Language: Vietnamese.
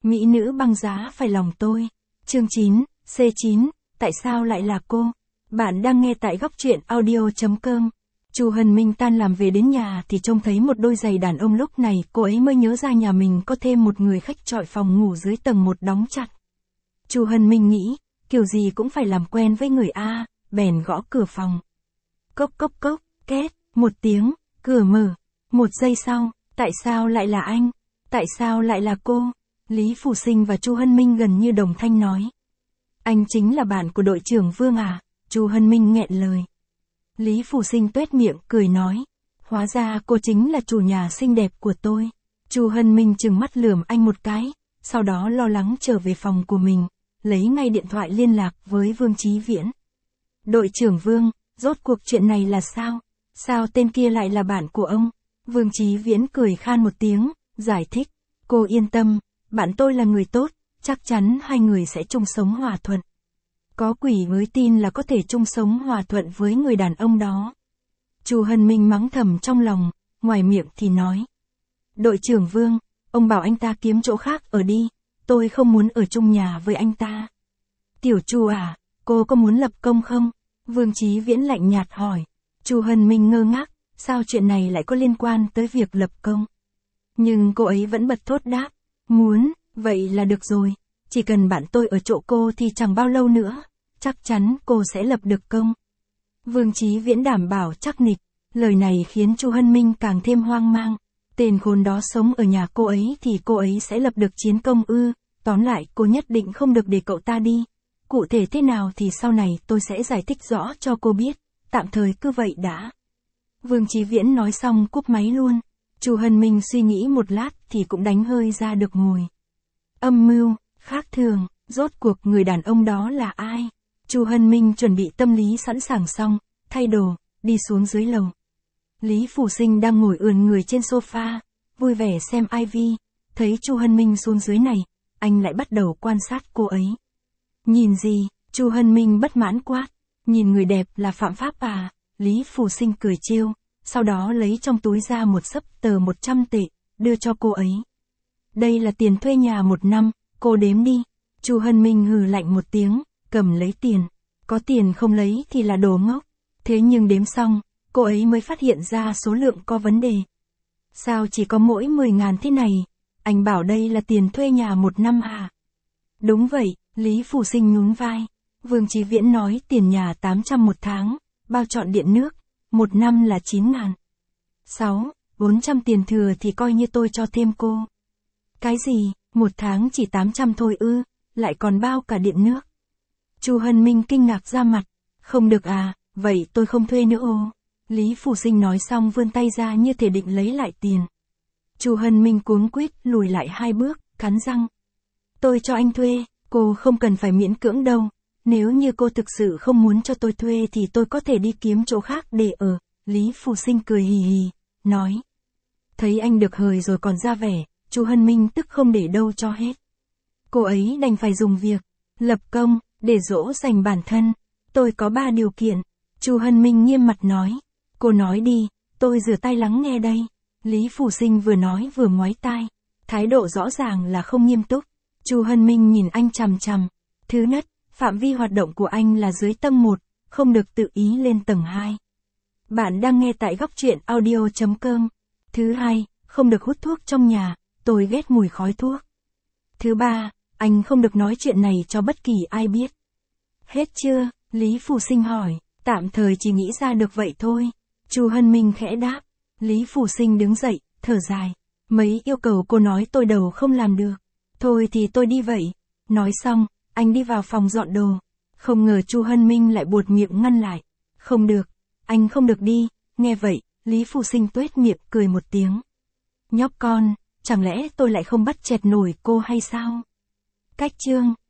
Mỹ nữ băng giá phải lòng tôi. Chương 9, C9, tại sao lại là cô? Bạn đang nghe tại góc truyện audio.com. Chu Hân Minh tan làm về đến nhà thì trông thấy một đôi giày đàn ông, lúc này cô ấy mới nhớ ra nhà mình có thêm một người khách trọ phòng ngủ dưới tầng 1 đóng chặt. Chu Hân Minh nghĩ, kiểu gì cũng phải làm quen với người A, bèn gõ cửa phòng. Cốc cốc cốc, két, một tiếng, cửa mở. Một giây sau, tại sao lại là anh? Tại sao lại là cô? Lý Phù Sinh và Chu Hân Minh gần như đồng thanh nói. Anh chính là bạn của đội trưởng Vương à? Chu Hân Minh nghẹn lời. Lý Phù Sinh tuét miệng cười nói. Hóa ra cô chính là chủ nhà xinh đẹp của tôi. Chu Hân Minh trừng mắt lườm anh một cái, sau đó lo lắng trở về phòng của mình, lấy ngay điện thoại liên lạc với Vương Chí Viễn. Đội trưởng Vương, rốt cuộc chuyện này là sao? Sao tên kia lại là bạn của ông? Vương Chí Viễn cười khan một tiếng, giải thích. Cô yên tâm, bạn tôi là người tốt, chắc chắn hai người sẽ chung sống hòa thuận. Có quỷ mới tin là có thể chung sống hòa thuận với người đàn ông đó. Chu Hân Minh mắng thầm trong lòng, ngoài miệng thì nói. Đội trưởng Vương, ông bảo anh ta kiếm chỗ khác ở đi, tôi không muốn ở chung nhà với anh ta. Tiểu Chu à, cô có muốn lập công không? Vương Chí Viễn lạnh nhạt hỏi. Chu Hân Minh ngơ ngác, sao chuyện này lại có liên quan tới việc lập công? Nhưng cô ấy vẫn bật thốt đáp. Muốn, vậy là được rồi. Chỉ cần bạn tôi ở chỗ cô thì chẳng bao lâu nữa, chắc chắn cô sẽ lập được công. Vương Chí Viễn đảm bảo chắc nịch. Lời này khiến Chu Hân Minh càng thêm hoang mang. Tên khốn đó sống ở nhà cô ấy thì cô ấy sẽ lập được chiến công ư? Tóm lại cô nhất định không được để cậu ta đi. Cụ thể thế nào thì sau này tôi sẽ giải thích rõ cho cô biết. Tạm thời cứ vậy đã. Vương Chí Viễn nói xong cúp máy luôn. Chu Hân Minh suy nghĩ một lát thì cũng đánh hơi ra được mùi. Âm mưu, khác thường, rốt cuộc người đàn ông đó là ai? Chu Hân Minh chuẩn bị tâm lý sẵn sàng xong, thay đồ, đi xuống dưới lầu. Lý Phù Sinh đang ngồi ườn người trên sofa, vui vẻ xem IV. Thấy Chu Hân Minh xuống dưới này, anh lại bắt đầu quan sát cô ấy. Nhìn gì? Chu Hân Minh bất mãn quát. Nhìn người đẹp là phạm pháp à? Lý Phù Sinh cười trêu, sau đó lấy trong túi ra một xấp tờ 100 tệ, đưa cho cô ấy. Đây là tiền thuê nhà 1 năm, cô đếm đi. Chu Hân Minh hừ lạnh một tiếng, cầm lấy tiền. Có tiền không lấy thì là đồ ngốc. Thế nhưng đếm xong, cô ấy mới phát hiện ra số lượng có vấn đề. Sao chỉ có mỗi 10.000 thế này? Anh bảo đây là tiền thuê nhà 1 năm à? Đúng vậy, Lý Phù Sinh nhún vai. Vương Chí Viễn nói tiền nhà 800 một tháng, bao trọn điện nước, 1 năm là 9.000. 400 tiền thừa thì coi như tôi cho thêm cô. Cái gì, 1 tháng chỉ 800 thôi ư, lại còn bao cả điện nước. Chu Hân Minh kinh ngạc ra mặt. Không được à, vậy tôi không thuê nữa ô. Lý Phù Sinh nói xong vươn tay ra như thể định lấy lại tiền. Chu Hân Minh cuống quýt lùi lại 2 bước, cắn răng. Tôi cho anh thuê, cô không cần phải miễn cưỡng đâu. Nếu như cô thực sự không muốn cho tôi thuê thì tôi có thể đi kiếm chỗ khác để ở. Lý Phù Sinh cười hì hì, nói. Thấy anh được hời rồi còn ra vẻ, Chu Hân Minh tức không để đâu cho hết. Cô ấy đành phải dùng việc lập công để dỗ dành bản thân. Tôi có 3 điều kiện. Chu Hân Minh nghiêm mặt nói. Cô nói đi, tôi rửa tay lắng nghe đây. Lý Phù Sinh vừa nói vừa ngoáy tai. Thái độ rõ ràng là không nghiêm túc. Chu Hân Minh nhìn anh chằm chằm. Thứ nhất, phạm vi hoạt động của anh là dưới tầng 1, không được tự ý lên tầng 2. Bạn đang nghe tại góc truyện audio.com. Thứ hai, không được hút thuốc trong nhà, tôi ghét mùi khói thuốc. Thứ ba, anh không được nói chuyện này cho bất kỳ ai biết. Hết chưa? Lý Phù Sinh hỏi. Tạm thời chỉ nghĩ ra được vậy thôi. Chu Hân Minh khẽ đáp. Lý Phù Sinh đứng dậy, thở dài. Mấy yêu cầu cô nói tôi đầu không làm được. Thôi thì tôi đi vậy. Nói xong, anh đi vào phòng dọn đồ. Không ngờ Chu Hân Minh lại buột miệng ngăn lại. Không được, anh không được đi. Nghe vậy, Lý Phù Sinh tuét miệng cười một tiếng. Nhóc con, chẳng lẽ tôi lại không bắt chẹt nổi cô hay sao? Cách chương